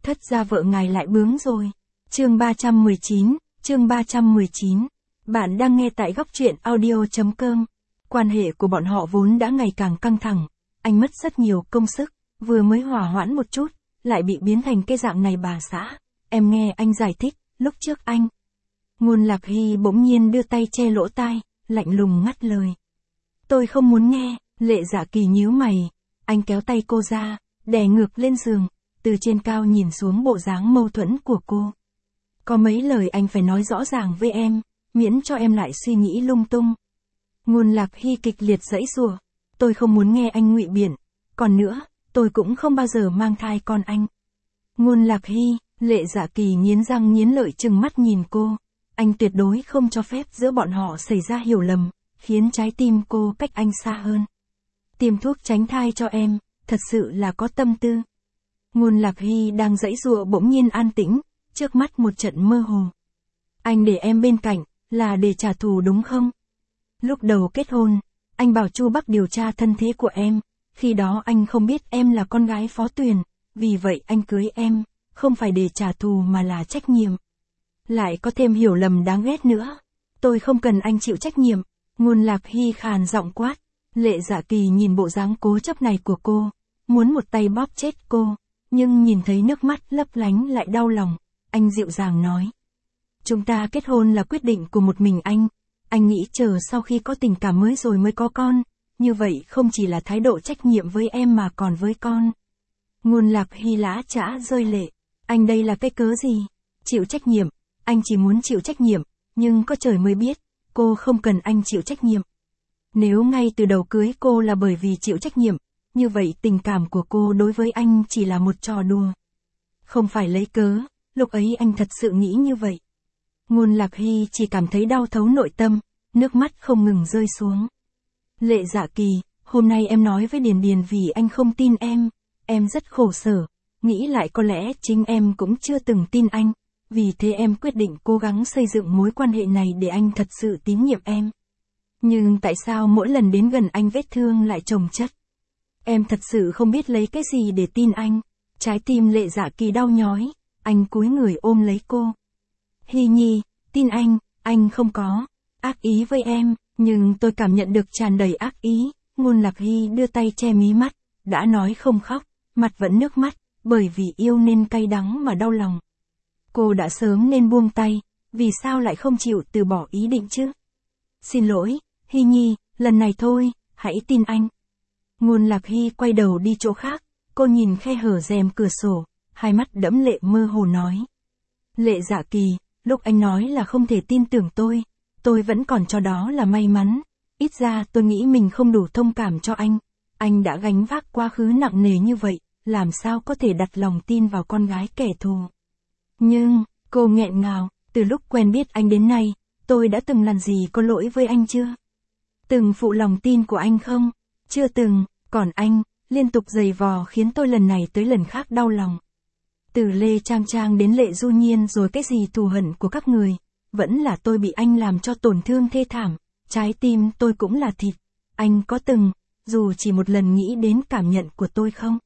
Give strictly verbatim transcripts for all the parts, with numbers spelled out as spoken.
Thất gia vợ ngài lại bướng rồi. Chương ba trăm mười chín, chương ba trăm mười chín. Bạn đang nghe tại góc truyện audio chấm com. Quan hệ của bọn họ vốn đã ngày càng căng thẳng, anh mất rất nhiều công sức, vừa mới hòa hoãn một chút, lại bị biến thành cái dạng này bà xã. Em nghe anh giải thích, lúc trước anh. Ngôn Lạc Hy bỗng nhiên đưa tay che lỗ tai, lạnh lùng ngắt lời. Tôi không muốn nghe. Lệ Dạ Kỳ nhíu mày, anh kéo tay cô ra, đè ngược lên giường, từ trên cao nhìn xuống bộ dáng mâu thuẫn của cô. Có mấy lời anh phải nói rõ ràng với em, miễn cho em lại suy nghĩ lung tung. Ngôn Lạc Hy kịch liệt giãy giụa, tôi không muốn nghe anh ngụy biện, còn nữa, tôi cũng không bao giờ mang thai con anh. Ngôn Lạc Hy, Lệ Dạ Kỳ nghiến răng nghiến lợi trừng mắt nhìn cô, anh tuyệt đối không cho phép giữa bọn họ xảy ra hiểu lầm, khiến trái tim cô cách anh xa hơn. Tiêm thuốc tránh thai cho em, thật sự là có tâm tư. Ngôn Lạc Hy đang giãy giụa bỗng nhiên an tĩnh, trước mắt một trận mơ hồ. Anh để em bên cạnh, là để trả thù đúng không? Lúc đầu kết hôn, anh bảo Chu Bắc điều tra thân thế của em, khi đó anh không biết em là con gái Phó Tuyền, vì vậy anh cưới em, không phải để trả thù mà là trách nhiệm. Lại có thêm hiểu lầm đáng ghét nữa. Tôi không cần anh chịu trách nhiệm. Ngôn Lạc Hy khàn giọng quát. Lệ Dạ Kỳ nhìn bộ dáng cố chấp này của cô, muốn một tay bóp chết cô, nhưng nhìn thấy nước mắt lấp lánh lại đau lòng, anh dịu dàng nói. Chúng ta kết hôn là quyết định của một mình anh, anh nghĩ chờ sau khi có tình cảm mới rồi mới có con, như vậy không chỉ là thái độ trách nhiệm với em mà còn với con. Ngôn Lạc Hy lã chã rơi lệ, anh đây là cái cớ gì? Chịu trách nhiệm, anh chỉ muốn chịu trách nhiệm, nhưng có trời mới biết, cô không cần anh chịu trách nhiệm. Nếu ngay từ đầu cưới cô là bởi vì chịu trách nhiệm, như vậy tình cảm của cô đối với anh chỉ là một trò đùa. Không phải lấy cớ, lúc ấy anh thật sự nghĩ như vậy. Ngôn Lạc Hy chỉ cảm thấy đau thấu nội tâm, nước mắt không ngừng rơi xuống. Lệ Dạ Kỳ, hôm nay em nói với Điền Điền vì anh không tin em, em rất khổ sở, nghĩ lại có lẽ chính em cũng chưa từng tin anh, vì thế em quyết định cố gắng xây dựng mối quan hệ này để anh thật sự tín nhiệm em. Nhưng tại sao mỗi lần đến gần anh vết thương lại chồng chất? Em thật sự không biết lấy cái gì để tin anh. Trái tim Lệ Dạ Kỳ đau nhói, anh cúi người ôm lấy cô. Hy Nhi, tin anh, anh không có ác ý với em, nhưng tôi cảm nhận được tràn đầy ác ý. Ngôn Lạc Hy đưa tay che mí mắt, đã nói không khóc, mặt vẫn nước mắt, bởi vì yêu nên cay đắng mà đau lòng. Cô đã sớm nên buông tay, vì sao lại không chịu từ bỏ ý định chứ? Xin lỗi, Hy Nhi, lần này thôi, hãy tin anh. Ngôn Lạc Hy quay đầu đi chỗ khác, cô nhìn khe hở rèm cửa sổ, hai mắt đẫm lệ mơ hồ nói. Lệ Dạ Kỳ, lúc anh nói là không thể tin tưởng tôi, tôi vẫn còn cho đó là may mắn, ít ra tôi nghĩ mình không đủ thông cảm cho anh, anh đã gánh vác quá khứ nặng nề như vậy, làm sao có thể đặt lòng tin vào con gái kẻ thù. Nhưng, cô nghẹn ngào, từ lúc quen biết anh đến nay, tôi đã từng làm gì có lỗi với anh chưa? Từng phụ lòng tin của anh không? Chưa từng, còn anh, liên tục giày vò khiến tôi lần này tới lần khác đau lòng. Từ Lê Trang Trang đến Lệ Du Nhiên rồi cái gì thù hận của các người, vẫn là tôi bị anh làm cho tổn thương thê thảm, trái tim tôi cũng là thịt. Anh có từng, dù chỉ một lần nghĩ đến cảm nhận của tôi không?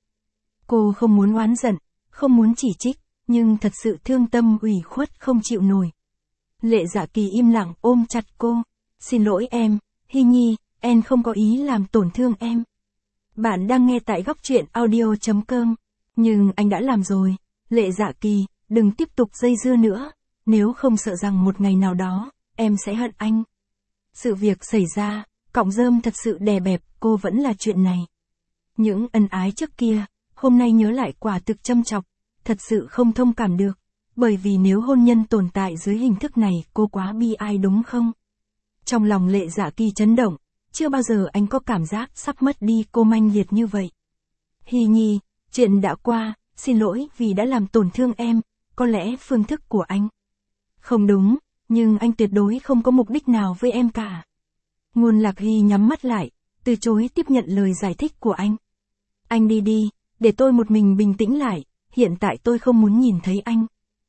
Cô không muốn oán giận, không muốn chỉ trích, nhưng thật sự thương tâm ủy khuất không chịu nổi. Lệ Dạ Kỳ im lặng ôm chặt cô. Xin lỗi em, Hy Nhi, em không có ý làm tổn thương em. Bạn đang nghe tại góc truyện audio chấm com. Nhưng anh đã làm rồi. Lệ Dạ Kỳ, đừng tiếp tục dây dưa nữa, nếu không sợ rằng một ngày nào đó, em sẽ hận anh. Sự việc xảy ra, cọng rơm thật sự đè bẹp, cô vẫn là chuyện này. Những ân ái trước kia, hôm nay nhớ lại quả thực châm chọc, thật sự không thông cảm được, bởi vì nếu hôn nhân tồn tại dưới hình thức này cô quá bi ai đúng không? Trong lòng Lệ Dạ Kỳ chấn động, chưa bao giờ anh có cảm giác sắp mất đi cô manh liệt như vậy. Hy Nhi, chuyện đã qua, xin lỗi vì đã làm tổn thương em, có lẽ phương thức của anh không đúng, nhưng anh tuyệt đối không có mục đích nào với em cả. Ngôn Lạc Hy nhắm mắt lại, từ chối tiếp nhận lời giải thích của anh. Anh đi đi, để tôi một mình bình tĩnh lại, hiện tại tôi không muốn nhìn thấy anh.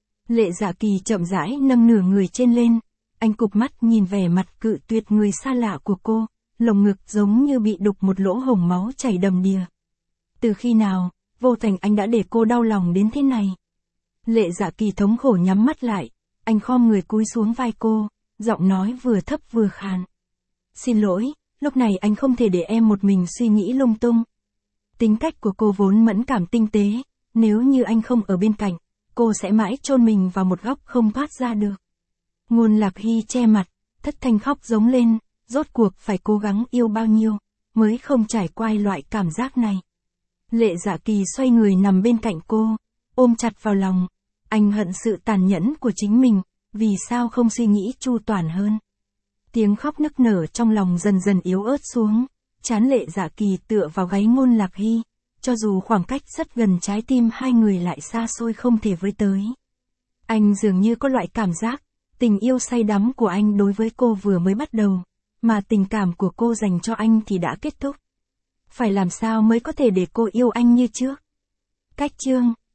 Lệ Dạ Kỳ chậm rãi nâng nửa người trên lên, anh cụp mắt nhìn vẻ mặt cự tuyệt người xa lạ của cô, lồng ngực giống như bị đục một lỗ hổng máu chảy đầm đìa. Từ khi nào, vô tình anh đã để cô đau lòng đến thế này? Lệ Dạ Kỳ thống khổ nhắm mắt lại, anh khom người cúi xuống vai cô, giọng nói vừa thấp vừa khàn. Xin lỗi, lúc này anh không thể để em một mình suy nghĩ lung tung. Tính cách của cô vốn mẫn cảm tinh tế, nếu như anh không ở bên cạnh, cô sẽ mãi chôn mình vào một góc không thoát ra được. Ngôn Lạc Hy che mặt, thất thanh khóc giống lên, rốt cuộc phải cố gắng yêu bao nhiêu, mới không trải qua loại cảm giác này. Lệ Dạ Kỳ xoay người nằm bên cạnh cô, ôm chặt vào lòng. Anh hận sự tàn nhẫn của chính mình, vì sao không suy nghĩ chu toàn hơn. Tiếng khóc nức nở trong lòng dần dần yếu ớt xuống, trán Lệ Dạ Kỳ tựa vào gáy Ngôn Lạc Hy, cho dù khoảng cách rất gần trái tim hai người lại xa xôi không thể với tới. Anh dường như có loại cảm giác, tình yêu say đắm của anh đối với cô vừa mới bắt đầu, mà tình cảm của cô dành cho anh thì đã kết thúc. Phải làm sao mới có thể để cô yêu anh như trước? Cách chương